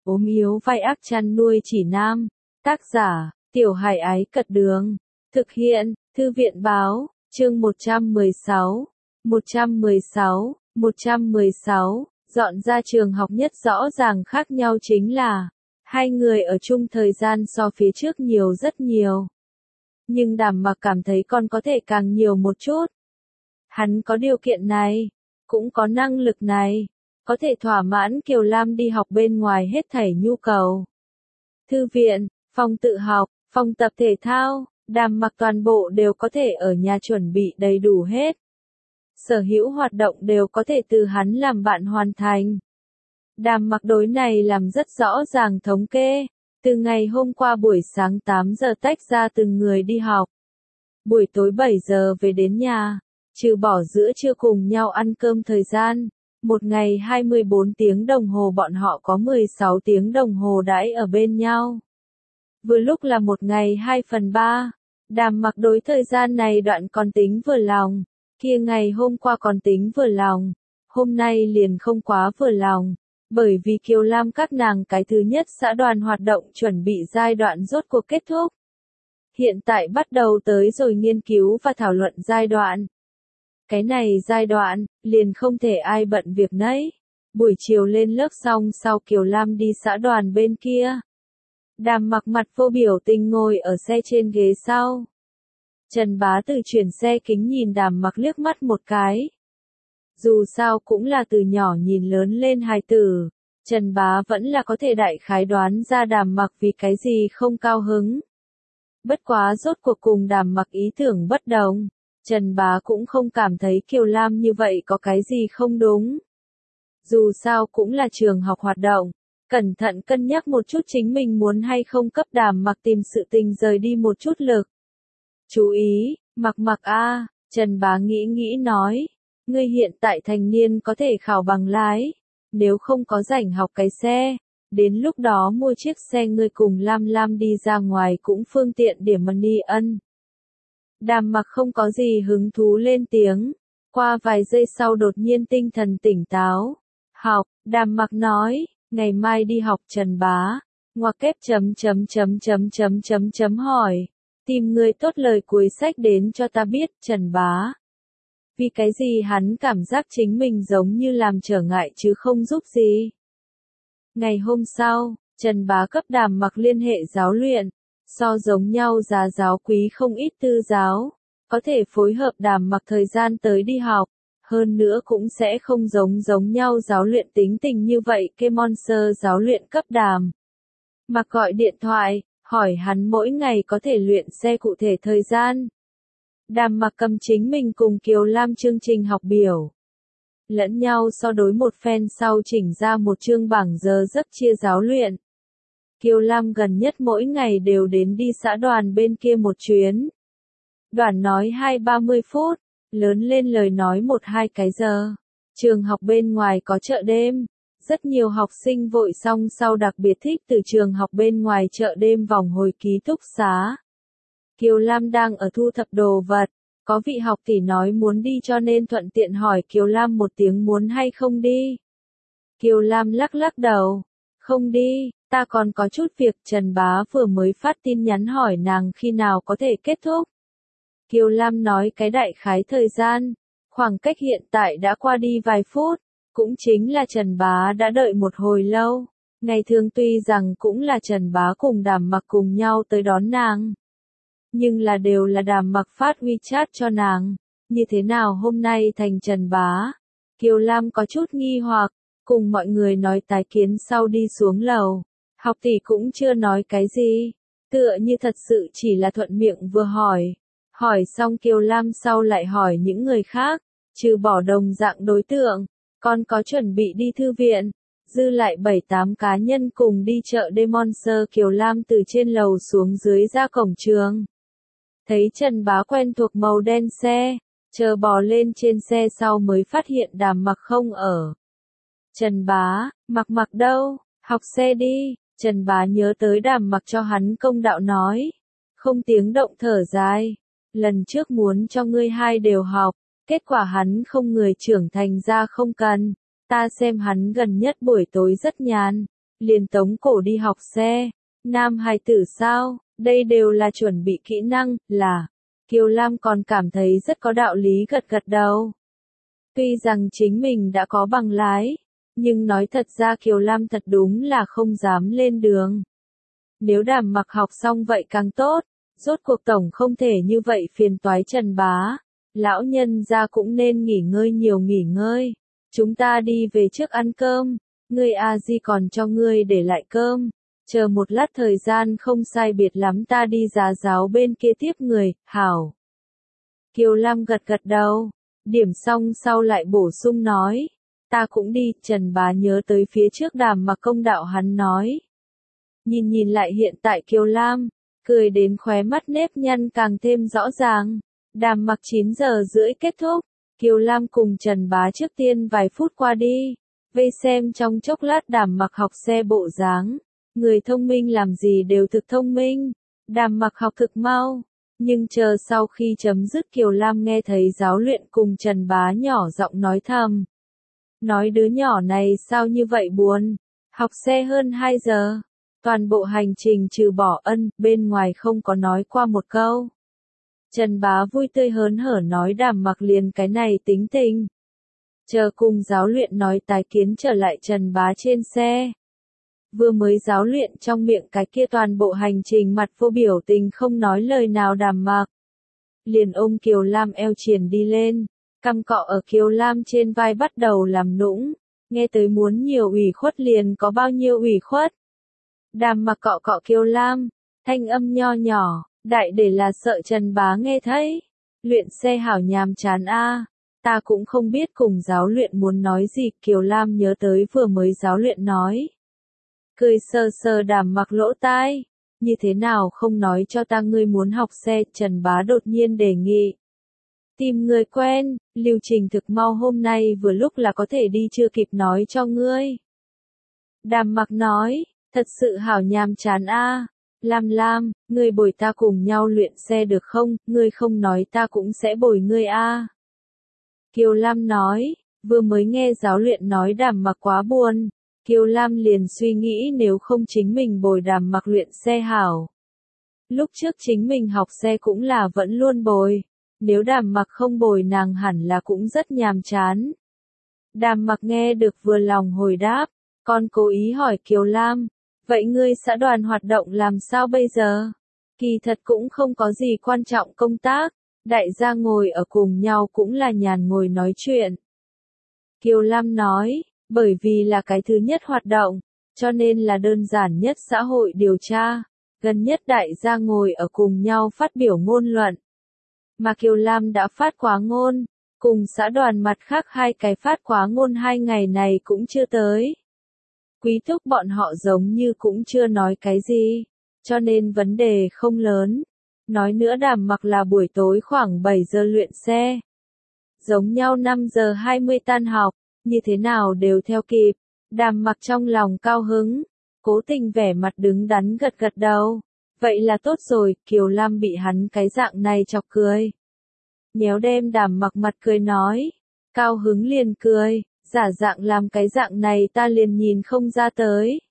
ốm yếu vai ác chăn nuôi chỉ nam. Tác giả, Tiểu Hải Ái Cật Đường. Thực hiện, Thư viện Báo, chương 116. 116. Dọn ra trường học nhất rõ ràng khác nhau chính là, hai người ở chung thời gian so phía trước nhiều rất nhiều. Nhưng Đàm Mặc cảm thấy con có thể càng nhiều một chút. Hắn có điều kiện này, cũng có năng lực này, có thể thỏa mãn Kiều Lam đi học bên ngoài hết thảy nhu cầu. Thư viện, phòng tự học, phòng tập thể thao, Đàm Mặc toàn bộ đều có thể ở nhà chuẩn bị đầy đủ hết. Sở hữu hoạt động đều có thể từ hắn làm bạn hoàn thành. Đàm Mặc đối này làm rất rõ ràng thống kê. Từ ngày hôm qua buổi sáng 8 giờ tách ra từng người đi học. Buổi tối 7 giờ về đến nhà. Trừ bỏ giữa trưa cùng nhau ăn cơm thời gian. Một ngày 24 tiếng đồng hồ bọn họ có 16 tiếng đồng hồ đãi ở bên nhau. Vừa lúc là một ngày 2/3. Đàm Mặc đối thời gian này đoạn còn tính vừa lòng. Kia ngày hôm qua còn tính vừa lòng. Hôm nay liền không quá vừa lòng. Bởi vì Kiều Lam các nàng cái thứ nhất xã đoàn hoạt động chuẩn bị giai đoạn rốt cuộc kết thúc. Hiện tại bắt đầu tới rồi nghiên cứu và thảo luận giai đoạn. Cái này giai đoạn, liền không thể ai bận việc nấy. Buổi chiều lên lớp xong sau Kiều Lam đi xã đoàn bên kia. Đàm Mặc mặt vô biểu tình ngồi ở xe trên ghế sau. Trần Bá từ chuyển xe kính nhìn Đàm Mặc liếc mắt một cái. Dù sao cũng là từ nhỏ nhìn lớn lên hài tử, Trần Bá vẫn là có thể đại khái đoán ra Đàm Mặc vì cái gì không cao hứng. Bất quá rốt cuộc cùng Đàm Mặc ý tưởng bất đồng, Trần Bá cũng không cảm thấy Kiều Lam như vậy có cái gì không đúng. Dù sao cũng là trường học hoạt động, cẩn thận cân nhắc một chút chính mình muốn hay không cấp Đàm Mặc tìm sự tình rời đi một chút lực. Chú ý, Mặc a, Trần Bá nghĩ nói. Ngươi hiện tại thành niên có thể khảo bằng lái, nếu không có rảnh học cái xe, đến lúc đó mua chiếc xe ngươi cùng Lam đi ra ngoài cũng phương tiện điểm money ân. Đàm Mặc không có gì hứng thú lên tiếng, qua vài giây sau đột nhiên tinh thần tỉnh táo. Học, Đàm Mặc nói, ngày mai đi học Trần Bá, ngoặc kép hỏi, tìm người tốt lời cuối sách đến cho ta biết Trần Bá. Vì cái gì hắn cảm giác chính mình giống như làm trở ngại chứ không giúp gì. Ngày hôm sau, Trần Bá cấp Đàm Mặc liên hệ giáo luyện, so giống nhau giá giáo quý không ít tư giáo, có thể phối hợp Đàm Mặc thời gian tới đi học, hơn nữa cũng sẽ không giống nhau giáo luyện tính tình như vậy kê monster giáo luyện cấp Đàm Mặc gọi điện thoại, hỏi hắn mỗi ngày có thể luyện xe cụ thể thời gian. Đàm Mặc cầm chính mình cùng Kiều Lam chương trình học biểu. Lẫn nhau so đối một phen sau chỉnh ra một chương bảng giờ giấc chia giáo luyện. Kiều Lam gần nhất mỗi ngày đều đến đi xã đoàn bên kia một chuyến. Đoàn nói 20-30 phút, lớn lên lời nói 1-2 cái giờ. Trường học bên ngoài có chợ đêm. Rất nhiều học sinh vội xong sau đặc biệt thích từ trường học bên ngoài chợ đêm vòng hồi ký túc xá. Kiều Lam đang ở thu thập đồ vật, có vị học tỷ nói muốn đi cho nên thuận tiện hỏi Kiều Lam một tiếng muốn hay không đi. Kiều Lam lắc đầu, không đi, ta còn có chút việc. Trần Bá vừa mới phát tin nhắn hỏi nàng khi nào có thể kết thúc. Kiều Lam nói cái đại khái thời gian, khoảng cách hiện tại đã qua đi vài phút, cũng chính là Trần Bá đã đợi một hồi lâu. Ngày thường tuy rằng cũng là Trần Bá cùng Đàm Mặc cùng nhau tới đón nàng. Nhưng là đều là Đàm Mặc phát WeChat cho nàng, như thế nào hôm nay thành Trần Bá. Kiều Lam có chút nghi hoặc, cùng mọi người nói tái kiến sau đi xuống lầu. Học tỷ cũng chưa nói cái gì, tựa như thật sự chỉ là thuận miệng vừa hỏi. Hỏi xong Kiều Lam sau lại hỏi những người khác, trừ bỏ đồng dạng đối tượng, còn có chuẩn bị đi thư viện, dư lại 7-8 cá nhân cùng đi chợ đêm Monster. Kiều Lam từ trên lầu xuống dưới ra cổng trường. Thấy Trần Bá quen thuộc màu đen xe, chờ bò lên trên xe sau mới phát hiện Đàm Mặc không ở. Trần Bá, Mặc đâu, học xe đi. Trần Bá nhớ tới Đàm Mặc cho hắn công đạo nói, không tiếng động thở dài. Lần trước muốn cho ngươi hai đều học, kết quả hắn không người trưởng thành ra không cần. Ta xem hắn gần nhất buổi tối rất nhàn, liền tống cổ đi học xe. Nam hài tử sao, đây đều là chuẩn bị kỹ năng, là. Kiều Lam còn cảm thấy rất có đạo lý gật gật đầu. Tuy rằng chính mình đã có bằng lái, nhưng nói thật ra Kiều Lam thật đúng là không dám lên đường. Nếu Đàm Mặc học xong vậy càng tốt, rốt cuộc tổng không thể như vậy phiền toái Trần Bá. Lão nhân gia cũng nên nghỉ ngơi nhiều nghỉ ngơi. Chúng ta đi về trước ăn cơm, ngươi a di còn cho ngươi để lại cơm. Chờ một lát thời gian không sai biệt lắm ta đi giá giáo bên kia tiếp người, hảo. Kiều Lam gật gật đầu, điểm xong sau lại bổ sung nói, ta cũng đi, Trần Bá nhớ tới phía trước Đàm Mặc công đạo hắn nói. Nhìn lại hiện tại Kiều Lam, cười đến khóe mắt nếp nhăn càng thêm rõ ràng. Đàm Mặc 9 giờ rưỡi kết thúc, Kiều Lam cùng Trần Bá trước tiên vài phút qua đi, vây xem trong chốc lát Đàm Mặc học xe bộ dáng. Người thông minh làm gì đều thực thông minh, Đàm Mặc học thực mau, nhưng chờ sau khi chấm dứt Kiều Lam nghe thấy giáo luyện cùng Trần Bá nhỏ giọng nói thầm. Nói đứa nhỏ này sao như vậy buồn, học xe hơn 2 giờ, toàn bộ hành trình trừ bỏ ân, bên ngoài không có nói qua một câu. Trần Bá vui tươi hớn hở nói Đàm Mặc liền cái này tính tình. Chờ cùng giáo luyện nói tái kiến trở lại Trần Bá trên xe. Vừa mới giáo luyện trong miệng cái kia toàn bộ hành trình mặt vô biểu tình không nói lời nào Đàm Mặc. Liền ôm Kiều Lam eo triển đi lên, cằm cọ ở Kiều Lam trên vai bắt đầu làm nũng, nghe tới muốn nhiều ủy khuất liền có bao nhiêu ủy khuất. Đàm Mặc cọ cọ Kiều Lam, thanh âm nho nhỏ, đại để là sợ Trần Bá nghe thấy. Luyện xe hảo nhàm chán a, ta cũng không biết cùng giáo luyện muốn nói gì, Kiều Lam nhớ tới vừa mới giáo luyện nói. Cười sờ sờ Đàm Mặc lỗ tai, như thế nào không nói cho ta ngươi muốn học xe, Trần Bá đột nhiên đề nghị. Tìm người quen, lưu trình thực mau hôm nay vừa lúc là có thể đi chưa kịp nói cho ngươi. Đàm Mặc nói, thật sự hảo nhàm chán a. Lam, ngươi bồi ta cùng nhau luyện xe được không, ngươi không nói ta cũng sẽ bồi ngươi a. Kiều Lam nói, vừa mới nghe giáo luyện nói Đàm Mặc quá buồn. Kiều Lam liền suy nghĩ nếu không chính mình bồi Đàm Mặc luyện xe hảo. Lúc trước chính mình học xe cũng là vẫn luôn bồi, nếu Đàm Mặc không bồi nàng hẳn là cũng rất nhàm chán. Đàm Mặc nghe được vừa lòng hồi đáp, còn cố ý hỏi Kiều Lam, vậy ngươi xã đoàn hoạt động làm sao bây giờ? Kỳ thật cũng không có gì quan trọng công tác, đại gia ngồi ở cùng nhau cũng là nhàn ngồi nói chuyện. Kiều Lam nói, bởi vì là cái thứ nhất hoạt động, cho nên là đơn giản nhất xã hội điều tra, gần nhất đại gia ngồi ở cùng nhau phát biểu ngôn luận. Mà Kiều Lam đã phát quá ngôn, cùng xã đoàn mặt khác hai cái phát quá ngôn 2 ngày này cũng chưa tới. Quý thúc bọn họ giống như cũng chưa nói cái gì, cho nên vấn đề không lớn. Nói nữa Đàm Mặc là buổi tối khoảng 7 giờ luyện xe. Giống nhau 5 giờ 20 tan học, như thế nào đều theo kịp. Đàm Mặc trong lòng cao hứng, cố tình vẻ mặt đứng đắn gật gật đầu. Vậy là tốt rồi, Kiều Lam bị hắn cái dạng này chọc cười. Nhéo đem Đàm Mặc mặt cười nói, cao hứng liền cười, giả dạng làm cái dạng này ta liền nhìn không ra tới.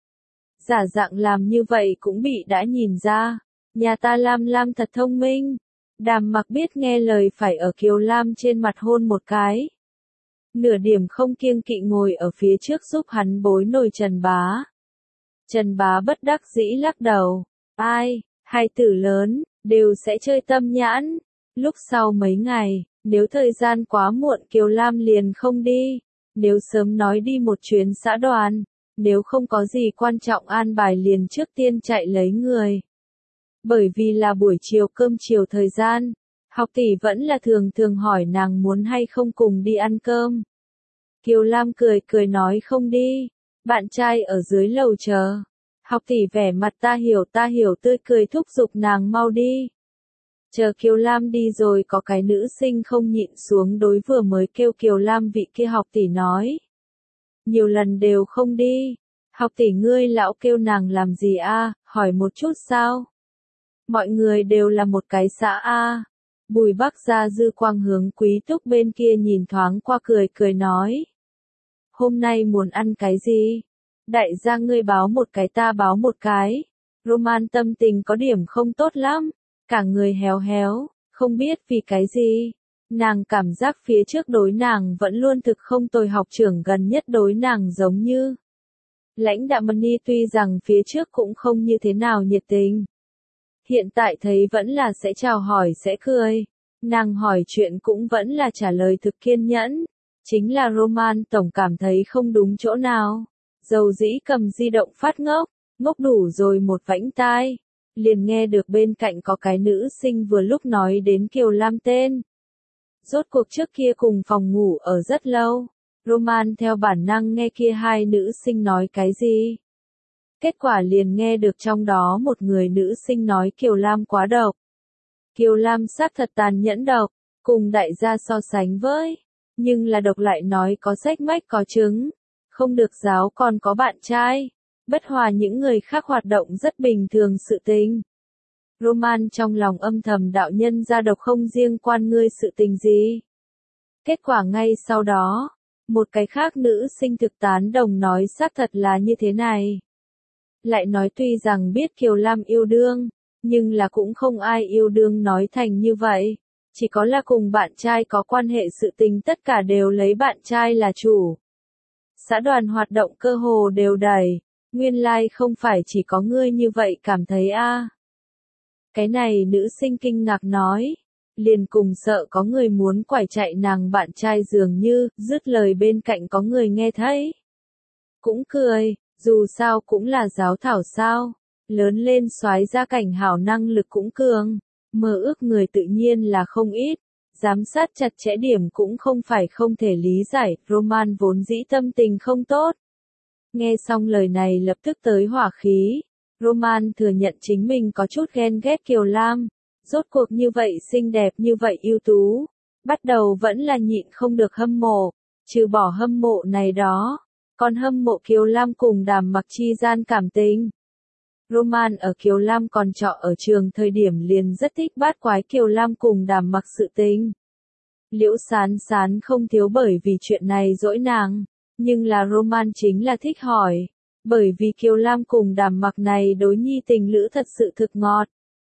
Giả dạng làm như vậy cũng bị đã nhìn ra, nhà ta Lam thật thông minh. Đàm Mặc biết nghe lời phải ở Kiều Lam trên mặt hôn một cái. Nửa điểm không kiêng kỵ ngồi ở phía trước giúp hắn bối nồi Trần Bá. Trần Bá bất đắc dĩ lắc đầu, ai, hai tử lớn, đều sẽ chơi tâm nhãn. Lúc sau mấy ngày, nếu thời gian quá muộn Kiều Lam liền không đi, nếu sớm nói đi một chuyến xã đoàn, nếu không có gì quan trọng an bài liền trước tiên chạy lấy người. Bởi vì là buổi chiều cơm chiều thời gian, học tỷ vẫn là thường hỏi nàng muốn hay không cùng đi ăn cơm. Kiều Lam cười nói không đi, bạn trai ở dưới lầu chờ. Học tỷ vẻ mặt ta hiểu tươi cười thúc giục nàng mau đi. Chờ Kiều Lam đi rồi có cái nữ sinh không nhịn xuống đối vừa mới kêu Kiều Lam vị kia học tỷ nói. Nhiều lần đều không đi. Học tỷ ngươi lão kêu nàng làm gì a? Hỏi một chút sao? Mọi người đều là một cái xã a. Bùi Bắc ra dư quang hướng Quý Túc bên kia nhìn thoáng qua cười nói. Hôm nay muốn ăn cái gì? Đại gia ngươi báo một cái ta báo một cái. Roman tâm tình có điểm không tốt lắm, cả người héo héo, không biết vì cái gì. Nàng cảm giác phía trước đối nàng vẫn luôn thực không tồi, học trưởng gần nhất đối nàng giống như lãnh đạm Mani, tuy rằng phía trước cũng không như thế nào nhiệt tình. Hiện tại thấy vẫn là sẽ chào hỏi sẽ cười. Nàng hỏi chuyện cũng vẫn là trả lời thực kiên nhẫn. Chính là Roman tổng cảm thấy không đúng chỗ nào. Dầu dĩ cầm di động phát ngốc, ngốc đủ rồi một vãnh tai. Liền nghe được bên cạnh có cái nữ sinh vừa lúc nói đến Kiều Lam tên. Rốt cuộc trước kia cùng phòng ngủ ở rất lâu. Roman theo bản năng nghe kia hai nữ sinh nói cái gì. Kết quả liền nghe được trong đó một người nữ sinh nói Kiều Lam quá độc. Kiều Lam xác thật tàn nhẫn độc, cùng đại gia so sánh với. Nhưng là độc lại nói có sách mách có chứng. Không được giáo còn có bạn trai. Bất hòa những người khác hoạt động rất bình thường sự tình. Roman trong lòng âm thầm đạo nhân ra độc không riêng quan ngươi sự tình gì. Kết quả ngay sau đó, một cái khác nữ sinh thực tán đồng nói xác thật là như thế này. Lại nói tuy rằng biết Kiều Lam yêu đương, nhưng là cũng không ai yêu đương nói thành như vậy. Chỉ có là cùng bạn trai có quan hệ sự tình tất cả đều lấy bạn trai là chủ. Xã đoàn hoạt động cơ hồ đều đầy, nguyên lai không phải chỉ có ngươi như vậy cảm thấy a. Cái này nữ sinh kinh ngạc nói, liền cùng sợ có người muốn quải chạy nàng bạn trai dường như, dứt lời bên cạnh có người nghe thấy. Cũng cười, dù sao cũng là giáo thảo sao, lớn lên soái ra cảnh hảo năng lực cũng cường, mơ ước người tự nhiên là không ít, giám sát chặt chẽ điểm cũng không phải không thể lý giải, Roman vốn dĩ tâm tình không tốt. Nghe xong lời này lập tức tới hỏa khí. Roman thừa nhận chính mình có chút ghen ghét Kiều Lam, rốt cuộc như vậy xinh đẹp như vậy ưu tú, bắt đầu vẫn là nhịn không được hâm mộ, trừ bỏ hâm mộ này đó, còn hâm mộ Kiều Lam cùng Đàm Mặc chi gian cảm tình. Roman ở Kiều Lam còn trọ ở trường thời điểm liền rất thích bát quái Kiều Lam cùng Đàm Mặc sự tình. Liễu Sán Sán không thiếu bởi vì chuyện này dỗi nàng, nhưng là Roman chính là thích hỏi. Bởi vì Kiều Lam cùng Đàm Mặc này đối nhi tình lữ thật sự thực ngọt.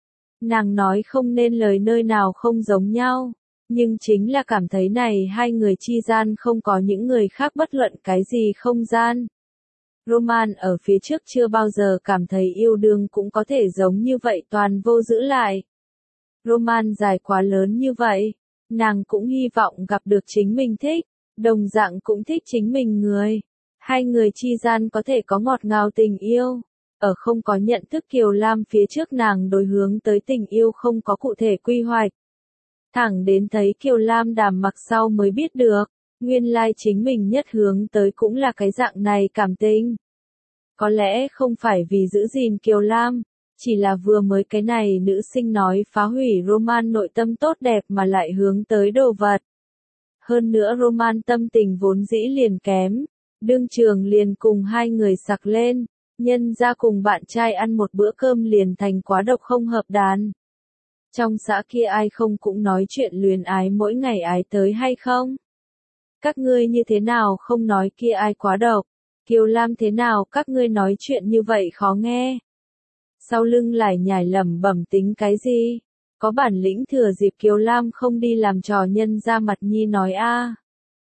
Nàng nói không nên lời nơi nào không giống nhau, nhưng chính là cảm thấy này hai người chi gian không có những người khác bất luận cái gì không gian. Roman ở phía trước chưa bao giờ cảm thấy yêu đương cũng có thể giống như vậy toàn vô giữ lại. Roman dài quá lớn như vậy, nàng cũng hy vọng gặp được chính mình thích, đồng dạng cũng thích chính mình người. Hai người chi gian có thể có ngọt ngào tình yêu. Ở không có nhận thức Kiều Lam phía trước nàng đối hướng tới tình yêu không có cụ thể quy hoạch. Thẳng đến thấy Kiều Lam Đàm Mặc sau mới biết được, nguyên lai chính mình nhất hướng tới cũng là cái dạng này cảm tình. Có lẽ không phải vì giữ gìn Kiều Lam, chỉ là vừa mới cái này nữ sinh nói phá hủy Roman nội tâm tốt đẹp mà lại hướng tới đồ vật. Hơn nữa Roman tâm tình vốn dĩ liền kém. Đương trường liền cùng hai người sặc lên, nhân ra cùng bạn trai ăn một bữa cơm liền thành quá độc không hợp đàn. Trong xã kia ai không cũng nói chuyện luyến ái mỗi ngày ái tới hay không? Các ngươi như thế nào không nói kia ai quá độc? Kiều Lam thế nào các ngươi nói chuyện như vậy khó nghe? Sau lưng lại nhảy lẩm bẩm tính cái gì? Có bản lĩnh thừa dịp Kiều Lam không đi làm trò nhân ra mặt nhi nói a.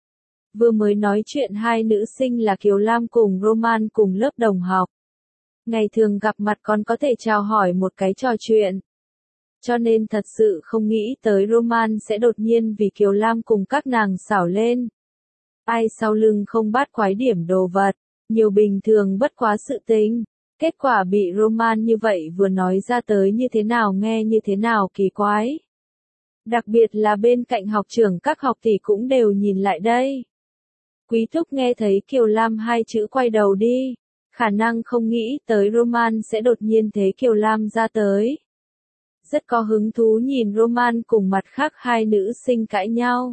Vừa mới nói chuyện hai nữ sinh là Kiều Lam cùng Roman cùng lớp đồng học. Ngày thường gặp mặt còn có thể chào hỏi một cái trò chuyện. Cho nên thật sự không nghĩ tới Roman sẽ đột nhiên vì Kiều Lam cùng các nàng xảo lên. Ai sau lưng không bắt quái điểm đồ vật, nhiều bình thường bất quá sự tình. Kết quả bị Roman như vậy vừa nói ra tới như thế nào nghe như thế nào kỳ quái. Đặc biệt là bên cạnh học trưởng các học tỷ cũng đều nhìn lại đây. Quý thúc nghe thấy Kiều Lam hai chữ quay đầu đi, khả năng không nghĩ tới Roman sẽ đột nhiên thế Kiều Lam ra tới. Rất có hứng thú nhìn Roman cùng mặt khác hai nữ sinh cãi nhau.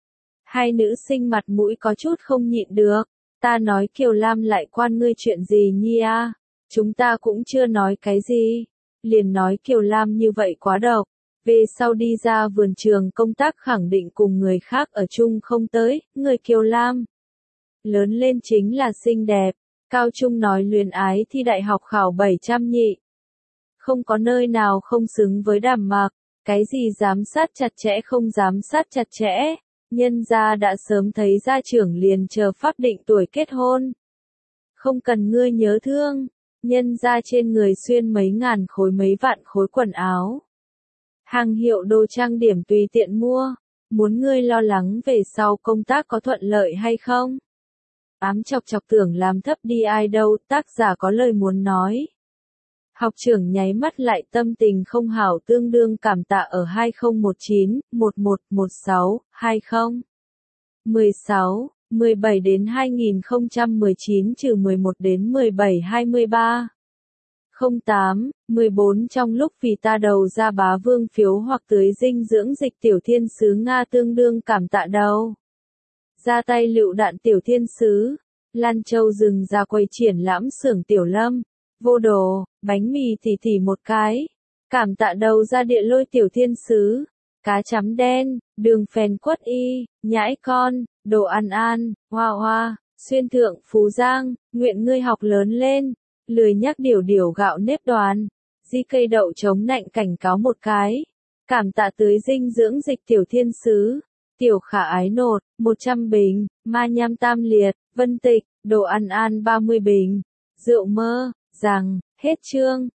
Hai nữ sinh mặt mũi có chút không nhịn được, ta nói Kiều Lam lại quan ngươi chuyện gì nhi a? Chúng ta cũng chưa nói cái gì, liền nói Kiều Lam như vậy quá độc. Về sau đi ra vườn trường công tác khẳng định cùng người khác ở chung không tới, người Kiều Lam. Lớn lên chính là xinh đẹp, Cao trung nói luyến ái thi đại học khảo 700 nhị. Không có nơi nào không xứng với Đàm Mạc, cái gì giám sát chặt chẽ không giám sát chặt chẽ, nhân gia đã sớm thấy gia trưởng liền chờ pháp định tuổi kết hôn. Không cần ngươi nhớ thương, nhân gia trên người xuyên mấy ngàn khối mấy vạn khối quần áo. Hàng hiệu đồ trang điểm tùy tiện mua, muốn ngươi lo lắng về sau công tác có thuận lợi hay không? Ám chọc chọc tưởng làm thấp đi ai đâu, tác giả có lời muốn nói. Học trưởng nháy mắt lại tâm tình không hảo tương đương cảm tạ ở 2019, 1116, 20. 16, 17 đến 2019 trừ 11 đến 17 23. 08, 14 trong lúc vì ta đầu ra bá vương phiếu hoặc tưới dinh dưỡng dịch tiểu thiên sứ Nga tương đương cảm tạ đâu. Ra tay lựu đạn tiểu thiên sứ, Lan Châu rừng ra quầy triển lãm xưởng tiểu lâm, vô đồ, bánh mì tỉ một cái. Cảm tạ đầu ra địa lôi tiểu thiên sứ, cá chấm đen, đường phèn quất y, nhãi con, đồ ăn an, hoa hoa, xuyên thượng Phú Giang, nguyện ngươi học lớn lên, lười nhắc điều gạo nếp đoàn, di cây đậu chống nạnh cảnh cáo một cái. Cảm tạ tưới dinh dưỡng dịch tiểu thiên sứ, tiểu khả ái nột, 100 bình, ma nham tam liệt, vân tịch, đồ ăn an 30 bình, rượu mơ, rằng, hết chương.